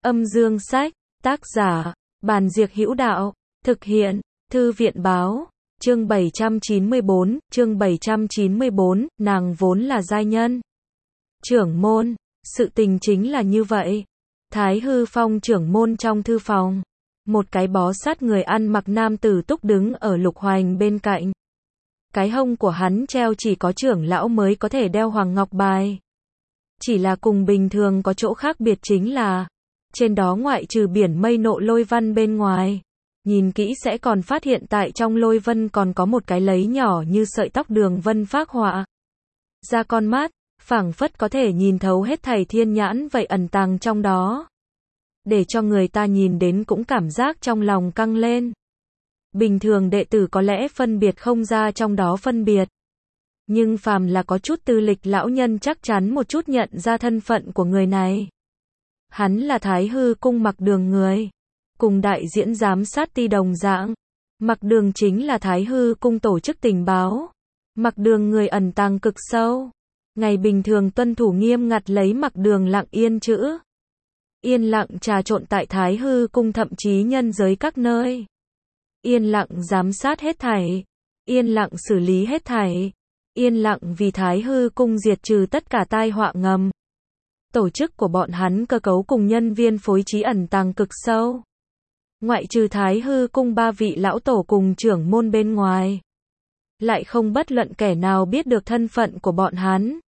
Âm dương sách, tác giả, Bàn Diệc Hữu Đạo, thực hiện, Thư viện báo, chương 794, nàng vốn là giai nhân. Trưởng môn, sự tình chính là như vậy. Thái Hư Phong trưởng môn trong thư phòng. Một cái bó sát người ăn mặc nam tử túc đứng ở Lục Hoành bên cạnh. Cái hông của hắn treo chỉ có trưởng lão mới có thể đeo hoàng ngọc bài. Chỉ là cùng bình thường có chỗ khác biệt chính là, trên đó ngoại trừ biển mây nộ lôi văn bên ngoài, nhìn kỹ sẽ còn phát hiện tại trong lôi vân còn có một cái lấy nhỏ như sợi tóc đường vân phác họa ra con mắt, phảng phất có thể nhìn thấu hết thảy thiên nhãn vậy ẩn tàng trong đó, để cho người ta nhìn đến cũng cảm giác trong lòng căng lên. Bình thường đệ tử có lẽ phân biệt không ra trong đó phân biệt, nhưng phàm là có chút tư lịch lão nhân chắc chắn một chút nhận ra thân phận của người này. Hắn là Thái Hư Cung Mặc Đường người, cùng đại diễn giám sát ti đồng dạng. Mặc Đường chính là Thái Hư Cung tổ chức tình báo. Mặc Đường người ẩn tàng cực sâu, ngày bình thường tuân thủ nghiêm ngặt lấy Mặc Đường lặng yên chữ yên lặng trà trộn tại Thái Hư Cung, thậm chí nhân giới các nơi, yên lặng giám sát hết thảy, yên lặng xử lý hết thảy, yên lặng vì Thái Hư Cung diệt trừ tất cả tai họa ngầm. Tổ chức của bọn hắn cơ cấu cùng nhân viên phối trí ẩn tàng cực sâu. Ngoại trừ Thái Hư Cung 3 vị lão tổ cùng trưởng môn bên ngoài, lại không bất luận kẻ nào biết được thân phận của bọn hắn.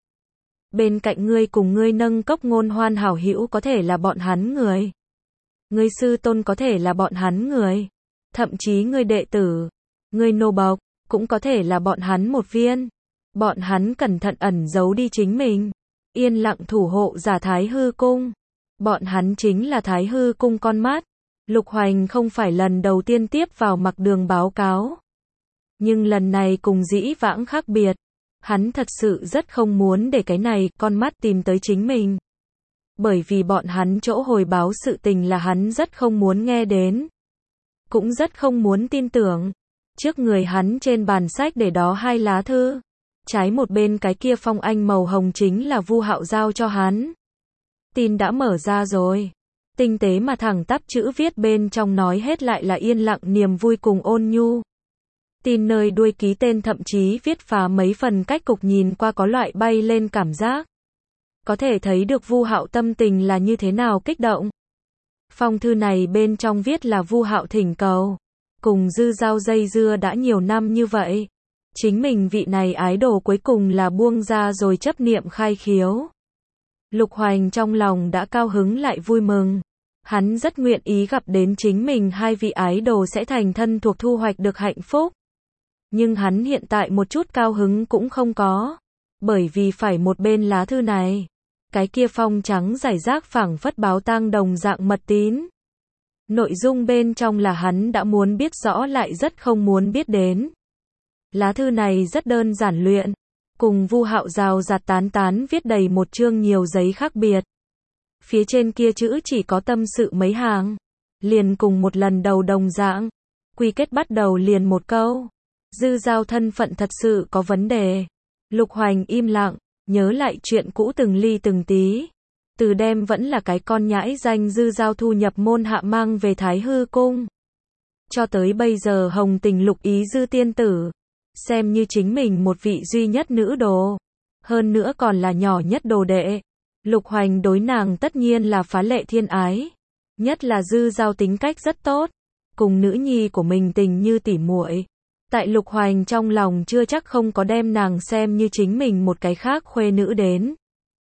Bên cạnh ngươi cùng ngươi nâng cốc ngôn hoan hảo hữu có thể là bọn hắn người. Ngươi sư tôn có thể là bọn hắn người. Thậm chí ngươi đệ tử, ngươi nô bộc, cũng có thể là bọn hắn một viên. Bọn hắn cẩn thận ẩn giấu đi chính mình, yên lặng thủ hộ giả Thái Hư Cung. Bọn hắn chính là Thái Hư Cung con mắt. Lục Hoành không phải lần đầu tiên tiếp vào Mặc Đường báo cáo. Nhưng lần này cùng dĩ vãng khác biệt. Hắn thật sự rất không muốn để cái này con mắt tìm tới chính mình. Bởi vì bọn hắn chỗ hồi báo sự tình là hắn rất không muốn nghe đến. Cũng rất không muốn tin tưởng. Trước người hắn trên bàn sách để đó 2 lá thư. Trái một bên cái kia phong anh màu hồng chính là Vu Hạo giao cho hắn. Tin đã mở ra rồi. Tinh tế mà thẳng tắp chữ viết bên trong nói hết lại là yên lặng niềm vui cùng ôn nhu. Tin nơi đuôi ký tên thậm chí viết phá mấy phần cách cục nhìn qua có loại bay lên cảm giác. Có thể thấy được Vu Hạo tâm tình là như thế nào kích động. Phong thư này bên trong viết là Vu Hạo thỉnh cầu. Cùng Dư Giao dây dưa đã nhiều năm như vậy. Chính mình vị này ái đồ cuối cùng là buông ra rồi chấp niệm khai khiếu. Lục Hoành trong lòng đã cao hứng lại vui mừng. Hắn rất nguyện ý gặp đến chính mình 2 vị ái đồ sẽ thành thân thuộc thu hoạch được hạnh phúc. Nhưng hắn hiện tại một chút cao hứng cũng không có. Bởi vì phải một bên lá thư này. Cái kia phong trắng rải rác phảng phất báo tang đồng dạng mật tín. Nội dung bên trong là hắn đã muốn biết rõ lại rất không muốn biết đến. Lá thư này rất đơn giản luyện. Cùng Vu Hạo rào rạt tán tán viết đầy một chương nhiều giấy khác biệt. Phía trên kia chữ chỉ có tâm sự mấy hàng. Liền cùng một lần đầu đồng dạng. Quy kết bắt đầu liền một câu. Dư Giao thân phận thật sự có vấn đề. Lục Hoành im lặng, nhớ lại chuyện cũ từng ly từng tí. Từ đêm vẫn là cái con nhãi danh Dư Giao thu nhập môn hạ mang về Thái Hư Cung. Cho tới bây giờ hồng tình lục ý Dư tiên tử. Xem như chính mình một vị duy nhất nữ đồ. Hơn nữa còn là nhỏ nhất đồ đệ. Lục Hoành đối nàng tất nhiên là phá lệ thiên ái. Nhất là Dư Giao tính cách rất tốt. Cùng nữ nhi của mình tình như tỉ muội. Tại Lục Hoành trong lòng chưa chắc không có đem nàng xem như chính mình một cái khác khuê nữ đến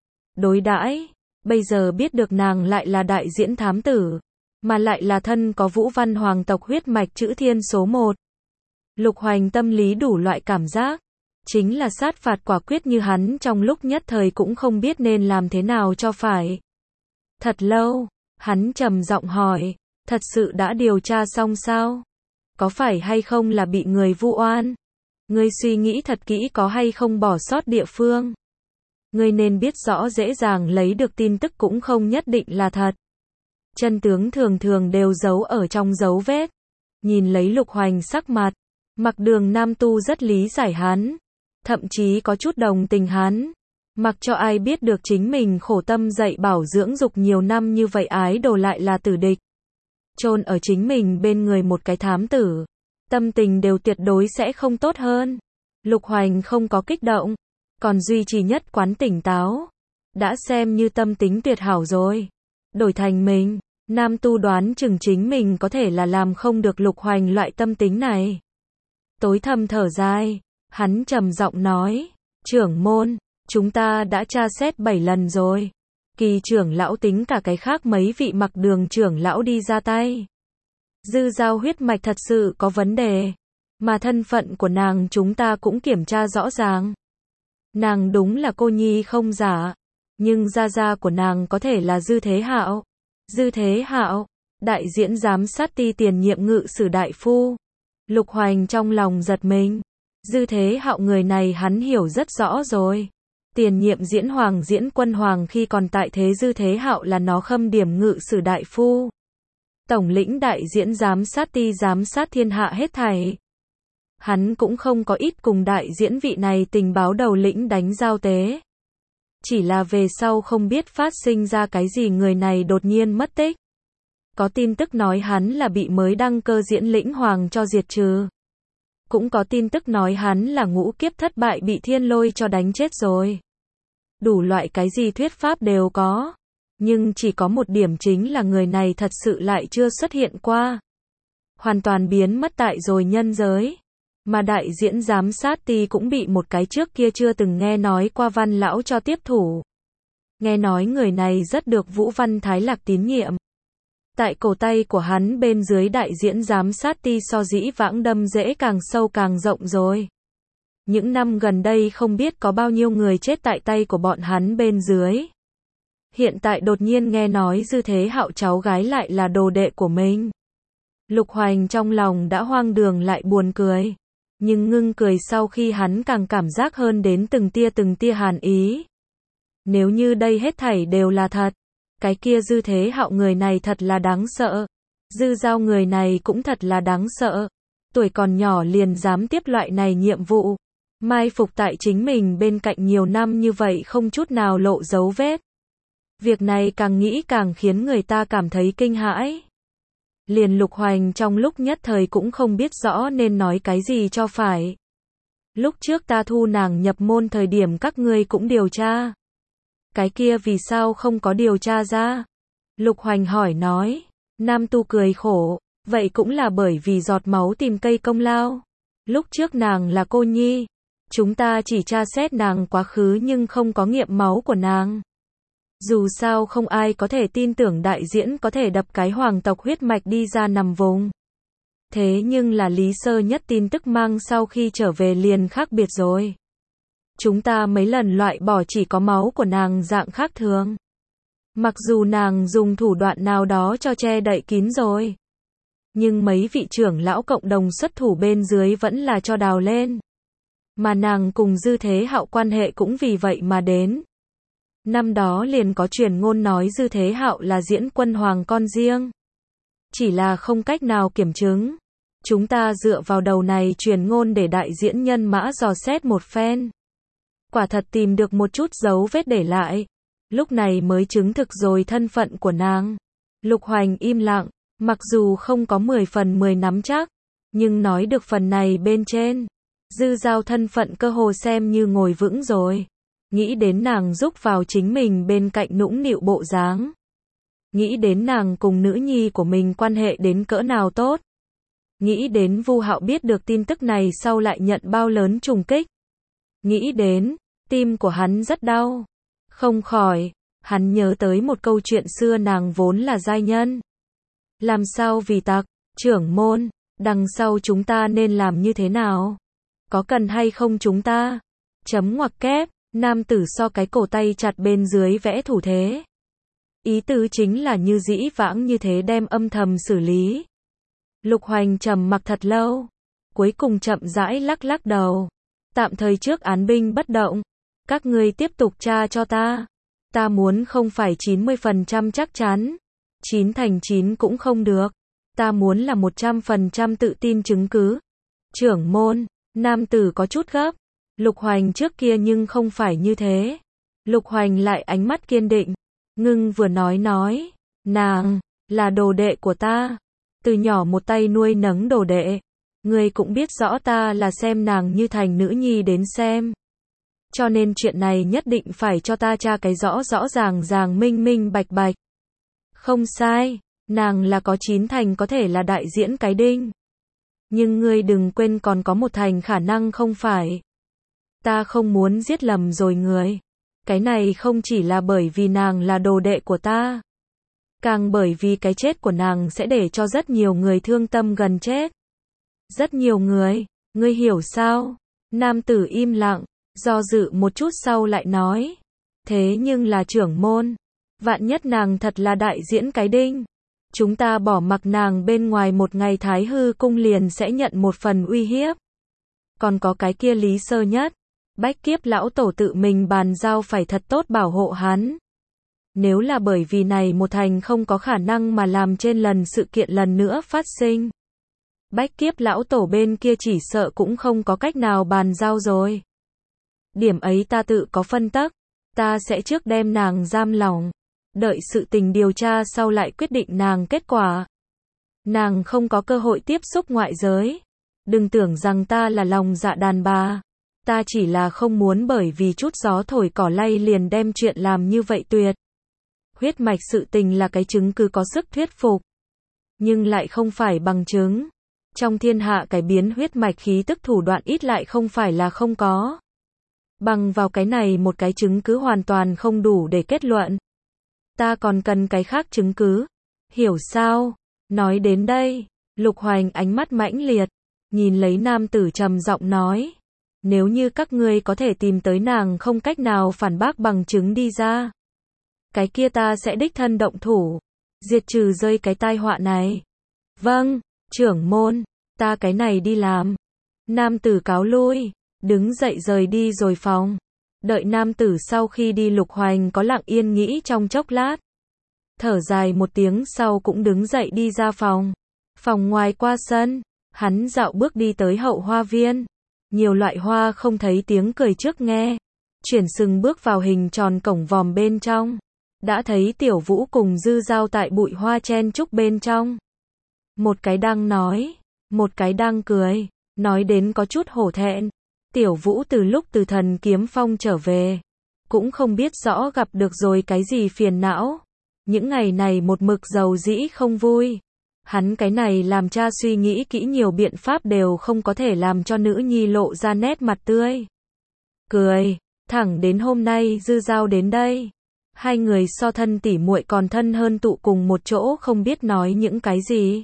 đối đãi. Bây giờ biết được nàng lại là đại diễn thám tử. Mà lại là thân có Vũ Văn hoàng tộc huyết mạch chữ thiên số 1. Lục Hoành tâm lý đủ loại cảm giác. Chính là sát phạt quả quyết như hắn trong lúc nhất thời cũng không biết nên làm thế nào cho phải. Thật lâu, hắn trầm giọng hỏi, thật sự đã điều tra xong sao? Có phải hay không là bị người vu oan? Ngươi suy nghĩ thật kỹ có hay không bỏ sót địa phương? Ngươi nên biết rõ dễ dàng lấy được tin tức cũng không nhất định là thật. Chân tướng thường thường đều giấu ở trong dấu vết. Nhìn lấy Lục Hoành sắc mặt, Mặc Đường nam tu rất lý giải hắn. Thậm chí có chút đồng tình hắn. Mặc cho ai biết được chính mình khổ tâm dạy bảo dưỡng dục nhiều năm như vậy ái đồ lại là tử địch. Chôn ở chính mình bên người một cái thám tử. Tâm tình đều tuyệt đối sẽ không tốt hơn. Lục Hoành không có kích động, còn duy trì nhất quán tỉnh táo. Đã xem như tâm tính tuyệt hảo rồi. Đổi thành mình, Nam Tu đoán chừng chính mình có thể là làm không được Lục Hoành loại tâm tính này. Tối thầm thở dài, hắn trầm giọng nói, trưởng môn, chúng ta đã tra xét 7 lần rồi. Kỳ trưởng lão tính cả cái khác mấy vị Mặc Đường trưởng lão đi ra tay. Dư Giao huyết mạch thật sự có vấn đề, mà thân phận của nàng chúng ta cũng kiểm tra rõ ràng. Nàng đúng là cô nhi không giả, nhưng gia gia của nàng có thể là Dư Thế Hạo. Dư Thế Hạo, đại diễn giám sát ti tiền nhiệm ngự sử đại phu. Lục Hoành trong lòng giật mình. Dư Thế Hạo người này hắn hiểu rất rõ rồi. Tiền nhiệm diễn hoàng diễn quân hoàng khi còn tại thế Dư Thế Hạo là nó khâm điểm ngự sử đại phu. Tổng lĩnh đại diễn giám sát ti giám sát thiên hạ hết thảy. Hắn cũng không có ít cùng đại diễn vị này tình báo đầu lĩnh đánh giao tế. Chỉ là về sau không biết phát sinh ra cái gì người này đột nhiên mất tích. Có tin tức nói hắn là bị mới đăng cơ diễn lĩnh hoàng cho diệt trừ. Cũng có tin tức nói hắn là ngũ kiếp thất bại bị thiên lôi cho đánh chết rồi. Đủ loại cái gì thuyết pháp đều có. Nhưng chỉ có một điểm chính là người này thật sự lại chưa xuất hiện qua. Hoàn toàn biến mất tại rồi nhân giới. Mà đại diễn giám sát ti cũng bị một cái trước kia chưa từng nghe nói qua Văn lão cho tiếp thủ. Nghe nói người này rất được Vũ Văn Thái Lạc tín nhiệm. Tại cổ tay của hắn bên dưới đại diễn giám sát ti so dĩ vãng đâm rễ càng sâu càng rộng rồi. Những năm gần đây không biết có bao nhiêu người chết tại tay của bọn hắn bên dưới. Hiện tại đột nhiên nghe nói Dư Thế Hạo cháu gái lại là đồ đệ của mình. Lục Hoành trong lòng đã hoang đường lại buồn cười. Nhưng ngưng cười sau khi hắn càng cảm giác hơn đến từng tia hàn ý. Nếu như đây hết thảy đều là thật, cái kia Dư Thế Hạo người này thật là đáng sợ. Dư Giao người này cũng thật là đáng sợ. Tuổi còn nhỏ liền dám tiếp loại này nhiệm vụ. Mai phục tại chính mình bên cạnh nhiều năm như vậy không chút nào lộ dấu vết. Việc này càng nghĩ càng khiến người ta cảm thấy kinh hãi. Liền Lục Hoành trong lúc nhất thời cũng không biết rõ nên nói cái gì cho phải. Lúc trước ta thu nàng nhập môn thời điểm các ngươi cũng điều tra. Cái kia vì sao không có điều tra ra? Lục Hoành hỏi nói. Nam Tu cười khổ. Vậy cũng là bởi vì giọt máu tìm cây công lao. Lúc trước nàng là cô nhi. Chúng ta chỉ tra xét nàng quá khứ nhưng không có nghiệm máu của nàng. Dù sao không ai có thể tin tưởng đại diễn có thể đập cái hoàng tộc huyết mạch đi ra nằm vùng. Thế nhưng là Lý Sơ Nhất tin tức mang sau khi trở về liền khác biệt rồi. Chúng ta mấy lần loại bỏ chỉ có máu của nàng dạng khác thường. Mặc dù nàng dùng thủ đoạn nào đó cho che đậy kín rồi. Nhưng mấy vị trưởng lão cộng đồng xuất thủ bên dưới vẫn là cho đào lên. Mà nàng cùng Dư Thế Hạo quan hệ cũng vì vậy mà đến. Năm đó liền có truyền ngôn nói Dư Thế Hạo là diễn quân hoàng con riêng. Chỉ là không cách nào kiểm chứng. Chúng ta dựa vào đầu này truyền ngôn để đại diễn nhân mã dò xét một phen. Quả thật tìm được một chút dấu vết để lại. Lúc này mới chứng thực rồi thân phận của nàng. Lục Hoành im lặng, mặc dù không có 10 phần 10 nắm chắc, nhưng nói được phần này bên trên. Dư Giao thân phận cơ hồ xem như ngồi vững rồi. Nghĩ đến nàng giúp vào chính mình bên cạnh nũng nịu bộ dáng. Nghĩ đến nàng cùng nữ nhi của mình quan hệ đến cỡ nào tốt. Nghĩ đến Vu Hạo biết được tin tức này sau lại nhận bao lớn trùng kích. Nghĩ đến, tim của hắn rất đau. Không khỏi, hắn nhớ tới một câu chuyện xưa nàng vốn là giai nhân. Làm sao vì tặc, trưởng môn, đằng sau chúng ta nên làm như thế nào? Có cần hay không chúng ta? Chấm ngoặc kép, nam tử so cái cổ tay chặt bên dưới vẽ thủ thế. Ý tứ chính là như dĩ vãng như thế đem âm thầm xử lý. Lục Hoành trầm mặc thật lâu. Cuối cùng chậm rãi lắc lắc đầu. Tạm thời trước án binh bất động. Các ngươi tiếp tục tra cho ta. Ta muốn không phải 90% chắc chắn. 9 thành 9 cũng không được. Ta muốn là 100% tự tin chứng cứ. Trưởng môn, nam tử có chút gấp. Lục Hoành trước kia nhưng không phải như thế. Lục Hoành lại ánh mắt kiên định, ngưng vừa nói, nàng là đồ đệ của ta, từ nhỏ một tay nuôi nấng đồ đệ, ngươi cũng biết rõ ta là xem nàng như thành nữ nhi đến xem. Cho nên chuyện này nhất định phải cho ta tra cái rõ rõ ràng minh minh bạch bạch. Không sai, nàng là có 9 thành có thể là đại diễn cái đinh. Nhưng ngươi đừng quên còn có 1 thành khả năng không phải. Ta không muốn giết lầm rồi người. Cái này không chỉ là bởi vì nàng là đồ đệ của ta, càng bởi vì cái chết của nàng sẽ để cho rất nhiều người thương tâm gần chết. Rất nhiều người, ngươi hiểu sao? Nam tử im lặng, do dự một chút sau lại nói. Thế nhưng là trưởng môn, vạn nhất nàng thật là đại diễn cái đinh, chúng ta bỏ mặc nàng bên ngoài một ngày Thái Hư cung liền sẽ nhận một phần uy hiếp. Còn có cái kia Lý Sơ Nhất, Bách Kiếp lão tổ tự mình bàn giao phải thật tốt bảo hộ hắn. Nếu là bởi vì này một thành không có khả năng mà làm trên lần sự kiện lần nữa phát sinh, Bách Kiếp lão tổ bên kia chỉ sợ cũng không có cách nào bàn giao rồi. Điểm ấy ta tự có phân tắc, ta sẽ trước đem nàng giam lỏng, đợi sự tình điều tra sau lại quyết định nàng kết quả. Nàng không có cơ hội tiếp xúc ngoại giới. Đừng tưởng rằng ta là lòng dạ đàn bà. Ta chỉ là không muốn bởi vì chút gió thổi cỏ lay liền đem chuyện làm như vậy tuyệt. Huyết mạch sự tình là cái chứng cứ có sức thuyết phục, nhưng lại không phải bằng chứng. Trong thiên hạ cải biến huyết mạch khí tức thủ đoạn ít lại không phải là không có. Bằng vào cái này một cái chứng cứ hoàn toàn không đủ để kết luận. Ta còn cần cái khác chứng cứ. Hiểu sao? Nói đến đây, Lục Hoành ánh mắt mãnh liệt, nhìn lấy nam tử trầm giọng nói. Nếu như các ngươi có thể tìm tới nàng không cách nào phản bác bằng chứng đi ra, cái kia ta sẽ đích thân động thủ, diệt trừ rơi cái tai họa này. Vâng, trưởng môn, ta cái này đi làm. Nam tử cáo lui, đứng dậy rời đi rồi phòng. Đợi nam tử sau khi đi Lục Hoành có lặng yên nghĩ trong chốc lát. Thở dài một tiếng sau cũng đứng dậy đi ra phòng. Phòng ngoài qua sân, hắn dạo bước đi tới hậu hoa viên. Nhiều loại hoa không thấy tiếng cười trước nghe. Chuyển sừng bước vào hình tròn cổng vòm bên trong. Đã thấy Tiểu Vũ cùng Dư Dao tại bụi hoa chen chúc bên trong. Một cái đang nói, một cái đang cười, nói đến có chút hổ thẹn. Tiểu Vũ từ lúc từ Thần Kiếm Phong trở về, cũng không biết rõ gặp được rồi cái gì phiền não. Những ngày này một mực giàu dĩ không vui. Hắn cái này làm cha suy nghĩ kỹ nhiều biện pháp đều không có thể làm cho nữ nhi lộ ra nét mặt tươi cười. Thẳng đến hôm nay Dư Dao đến đây. Hai người so thân tỉ muội còn thân hơn tụ cùng một chỗ không biết nói những cái gì.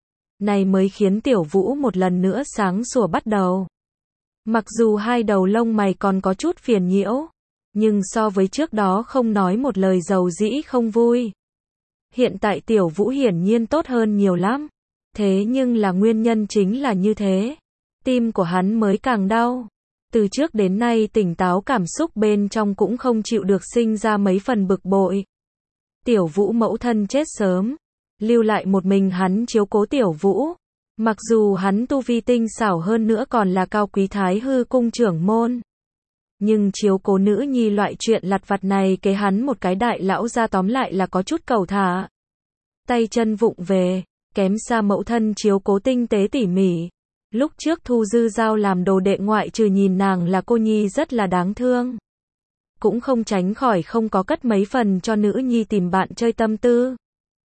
Này mới khiến Tiểu Vũ một lần nữa sáng sủa bắt đầu. Mặc dù hai đầu lông mày còn có chút phiền nhiễu, nhưng so với trước đó không nói một lời giàu dĩ không vui. Hiện tại Tiểu Vũ hiển nhiên tốt hơn nhiều lắm. Thế nhưng là nguyên nhân chính là như thế. Tim của hắn mới càng đau. Từ trước đến nay tỉnh táo cảm xúc bên trong cũng không chịu được sinh ra mấy phần bực bội. Tiểu Vũ mẫu thân chết sớm. Lưu lại một mình hắn chiếu cố Tiểu Vũ. Mặc dù hắn tu vi tinh xảo hơn nữa còn là cao quý Thái Hư cung trưởng môn. Nhưng chiếu cố nữ nhi loại chuyện lặt vặt này kế hắn một cái đại lão ra tóm lại là có chút cầu thả. Tay chân vụng về, kém xa mẫu thân chiếu cố tinh tế tỉ mỉ. Lúc trước thu Dư Dao làm đồ đệ ngoại trừ nhìn nàng là cô nhi rất là đáng thương. Cũng không tránh khỏi không có cất mấy phần cho nữ nhi tìm bạn chơi tâm tư.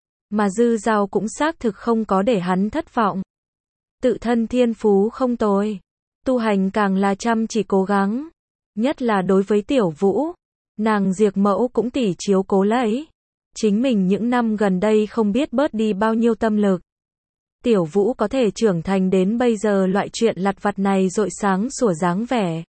Mà Dư Dao cũng xác thực không có để hắn thất vọng. Tự thân thiên phú không tồi. Tu hành càng là chăm chỉ cố gắng. Nhất là đối với Tiểu Vũ, nàng Diệp mẫu cũng tỉ chiếu cố lấy. Chính mình những năm gần đây không biết bớt đi bao nhiêu tâm lực. Tiểu Vũ có thể trưởng thành đến bây giờ loại chuyện lặt vặt này rọi sáng sủa dáng vẻ.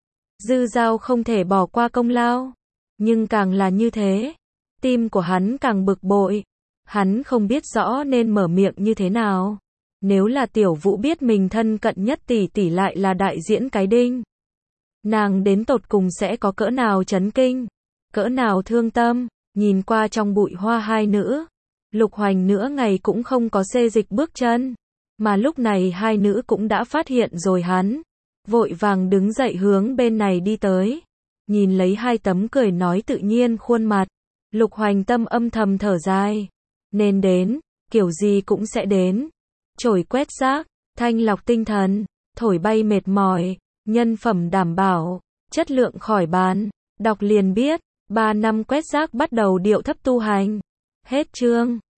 Dư Dao không thể bỏ qua công lao. Nhưng càng là như thế, tim của hắn càng bực bội. Hắn không biết rõ nên mở miệng như thế nào. Nếu là Tiểu Vũ biết mình thân cận nhất tỷ tỷ lại là đại diễn cái đinh, nàng đến tột cùng sẽ có cỡ nào chấn kinh, cỡ nào thương tâm. Nhìn qua trong bụi hoa hai nữ, Lục Hoành nửa ngày cũng không có xê dịch bước chân. Mà lúc này hai nữ cũng đã phát hiện rồi hắn. Vội vàng đứng dậy hướng bên này đi tới. Nhìn lấy hai tấm cười nói tự nhiên khuôn mặt, Lục Hoành Tâm âm thầm thở dài. Nên đến, kiểu gì cũng sẽ đến. Chổi quét rác, thanh lọc tinh thần, thổi bay mệt mỏi, nhân phẩm đảm bảo, chất lượng khỏi bàn. Đọc liền biết, 3 năm quét rác bắt đầu điệu thấp tu hành. Hết chương.